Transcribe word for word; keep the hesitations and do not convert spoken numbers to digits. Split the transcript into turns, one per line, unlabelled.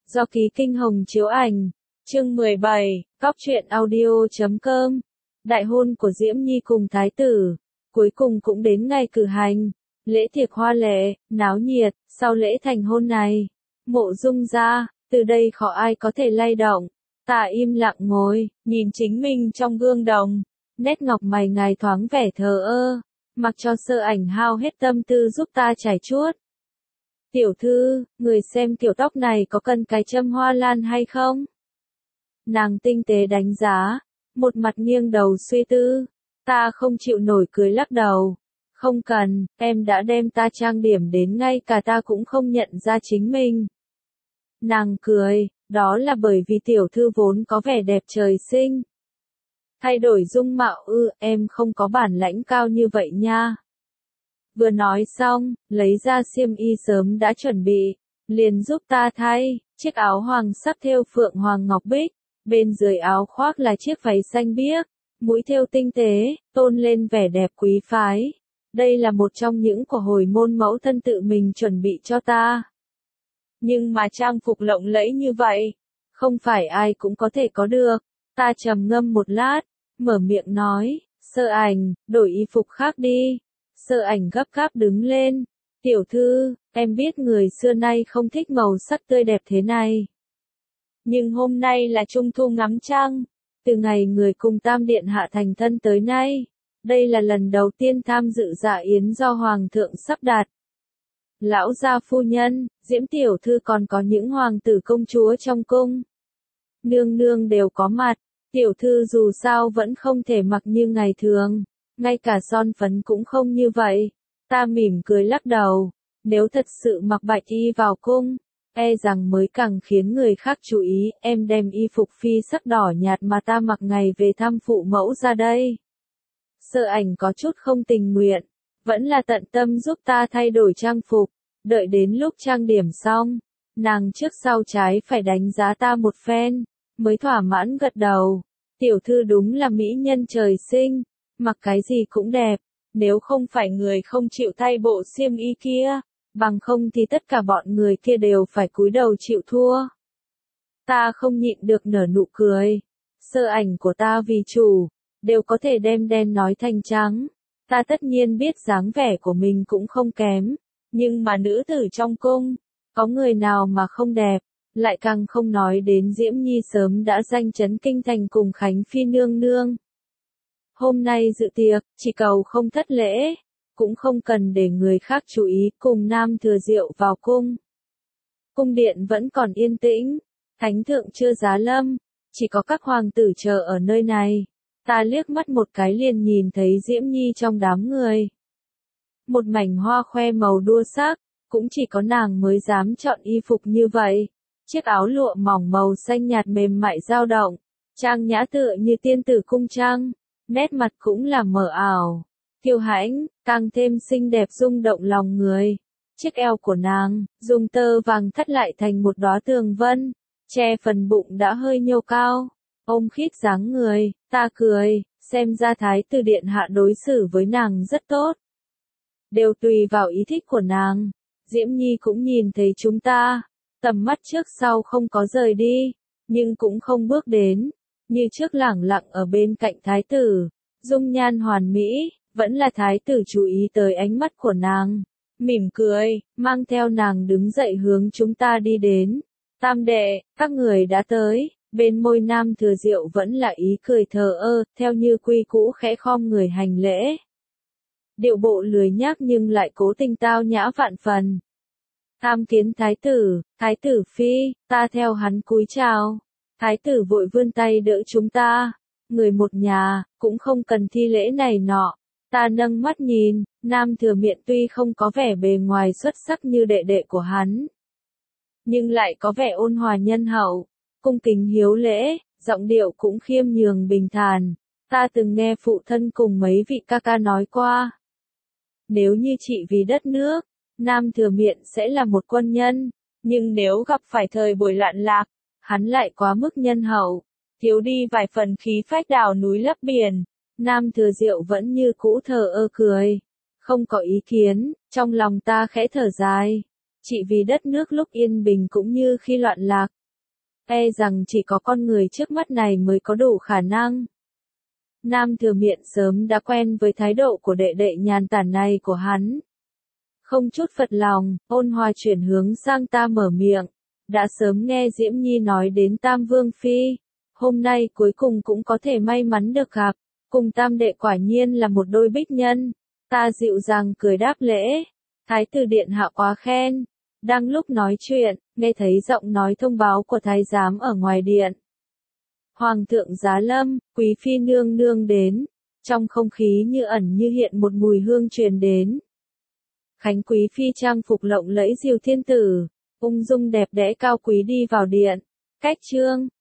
do Ký Kinh Hồng chiếu ảnh. Chương mười bảy, cóc truyện audio chấm com. Đại hôn của Diễm Nhi cùng thái tử, cuối cùng cũng đến ngày cử hành. Lễ tiệc hoa lệ, náo nhiệt, sau lễ thành hôn này, Mộ Dung gia, từ đây khó ai có thể lay động. Ta im lặng ngồi, nhìn chính mình trong gương đồng, nét ngọc mày ngài thoáng vẻ thờ ơ, mặc cho Sơ Ảnh hao hết tâm tư giúp ta trải chuốt. Tiểu thư, người xem kiểu tóc này có cần cái châm hoa lan hay không? Nàng tinh tế đánh giá, một mặt nghiêng đầu suy tư, ta không chịu nổi cười lắc đầu. Không cần, em đã đem ta trang điểm đến ngay cả ta cũng không nhận ra chính mình. Nàng cười, đó là bởi vì tiểu thư vốn có vẻ đẹp trời sinh. Thay đổi dung mạo ư, em không có bản lãnh cao như vậy nha. Vừa nói xong, lấy ra xiêm y sớm đã chuẩn bị, liền giúp ta thay, chiếc áo hoàng sắc thêu phượng hoàng ngọc bích, bên dưới áo khoác là chiếc váy xanh biếc, mũi thêu tinh tế, tôn lên vẻ đẹp quý phái. Đây là một trong những của hồi môn mẫu thân tự mình chuẩn bị cho ta. Nhưng mà trang phục lộng lẫy như vậy, không phải ai cũng có thể có được. Ta trầm ngâm một lát, mở miệng nói, Sơ Ảnh, đổi y phục khác đi. Sơ Ảnh gấp gáp đứng lên, tiểu thư, em biết người xưa nay không thích màu sắc tươi đẹp thế này. Nhưng hôm nay là trung thu ngắm trăng, từ ngày người cùng Tam Điện hạ thành thân tới nay, đây là lần đầu tiên tham dự dạ yến do Hoàng thượng sắp đặt. Lão gia phu nhân, Diễm tiểu thư còn có những hoàng tử công chúa trong cung. Nương nương đều có mặt, tiểu thư dù sao vẫn không thể mặc như ngày thường, ngay cả son phấn cũng không như vậy. Ta mỉm cười lắc đầu, nếu thật sự mặc bạch y vào cung, e rằng mới càng khiến người khác chú ý. Em đem y phục phi sắc đỏ nhạt mà ta mặc ngày về thăm phụ mẫu ra đây. Sơ Ảnh có chút không tình nguyện, vẫn là tận tâm giúp ta thay đổi trang phục. Đợi đến lúc trang điểm xong, nàng trước sau trái phải đánh giá ta một phen, mới thỏa mãn gật đầu. Tiểu thư đúng là mỹ nhân trời sinh, mặc cái gì cũng đẹp, nếu không phải người không chịu thay bộ xiêm y kia, bằng không thì tất cả bọn người kia đều phải cúi đầu chịu thua. Ta không nhịn được nở nụ cười. Sơ Ảnh của ta vì chủ, đều có thể đem đen nói thành trắng. Ta tất nhiên biết dáng vẻ của mình cũng không kém, nhưng mà nữ tử trong cung, có người nào mà không đẹp, lại càng không nói đến Diễm Nhi sớm đã danh chấn kinh thành cùng Khánh Phi nương nương. Hôm nay dự tiệc, chỉ cầu không thất lễ, cũng không cần để người khác chú ý. Cùng Nam Thừa Diệu vào cung. Cung điện vẫn còn yên tĩnh, thánh thượng chưa giá lâm, chỉ có các hoàng tử chờ ở nơi này. Ta liếc mắt một cái liền nhìn thấy Diễm Nhi trong đám người. Một mảnh hoa khoe màu đua sắc, cũng chỉ có nàng mới dám chọn y phục như vậy. Chiếc áo lụa mỏng màu xanh nhạt mềm mại dao động, trang nhã tựa như tiên tử cung trăng, nét mặt cũng là mờ ảo, kiêu hãnh, càng thêm xinh đẹp rung động lòng người. Chiếc eo của nàng, dùng tơ vàng thắt lại thành một đóa tường vân, che phần bụng đã hơi nhô cao, ôm khít dáng người. Ta cười, xem ra thái tử điện hạ đối xử với nàng rất tốt. Đều tùy vào ý thích của nàng. Diễm Nhi cũng nhìn thấy chúng ta, tầm mắt trước sau không có rời đi, nhưng cũng không bước đến, như trước lẳng lặng ở bên cạnh thái tử, dung nhan hoàn mỹ. Vẫn là thái tử chú ý tới ánh mắt của nàng, mỉm cười, mang theo nàng đứng dậy hướng chúng ta đi đến. Tam đệ, các người đã tới. Bên môi Nam Thừa Diệu vẫn là ý cười thờ ơ, theo như quy cũ khẽ khom người hành lễ. Điệu bộ lười nhác nhưng lại cố tình tao nhã vạn phần. Tham kiến thái tử, thái tử phi, ta theo hắn cúi chào. Thái tử vội vươn tay đỡ chúng ta. Người một nhà, cũng không cần thi lễ này nọ. Ta nâng mắt nhìn, Nam Thừa Miện tuy không có vẻ bề ngoài xuất sắc như đệ đệ của hắn, nhưng lại có vẻ ôn hòa nhân hậu, cung kính hiếu lễ, giọng điệu cũng khiêm nhường bình thản. Ta từng nghe phụ thân cùng mấy vị ca ca nói qua, nếu như chỉ vì đất nước, Nam Thừa Miện sẽ là một quân nhân, nhưng nếu gặp phải thời buổi loạn lạc, hắn lại quá mức nhân hậu, thiếu đi vài phần khí phách đào núi lấp biển. Nam Thừa Diệu vẫn như cũ thờ ơ cười, không có ý kiến. Trong lòng ta khẽ thở dài, chỉ vì đất nước lúc yên bình cũng như khi loạn lạc, e rằng chỉ có con người trước mắt này mới có đủ khả năng. Nam Thừa Miện sớm đã quen với thái độ của đệ đệ nhàn tản này của hắn. Không chút phật lòng, ôn hòa chuyển hướng sang ta mở miệng. Đã sớm nghe Diễm Nhi nói đến Tam Vương Phi. Hôm nay cuối cùng cũng có thể may mắn được gặp. Cùng Tam đệ quả nhiên là một đôi bích nhân. Ta dịu dàng cười đáp lễ. Thái tử điện hạ quá khen. Đang lúc nói chuyện, nghe thấy giọng nói thông báo của thái giám ở ngoài điện. Hoàng thượng giá lâm, quý phi nương nương đến. Trong không khí như ẩn như hiện một mùi hương truyền đến. Khánh quý phi trang phục lộng lẫy diều thiên tử, ung dung đẹp đẽ cao quý đi vào điện. Cách chương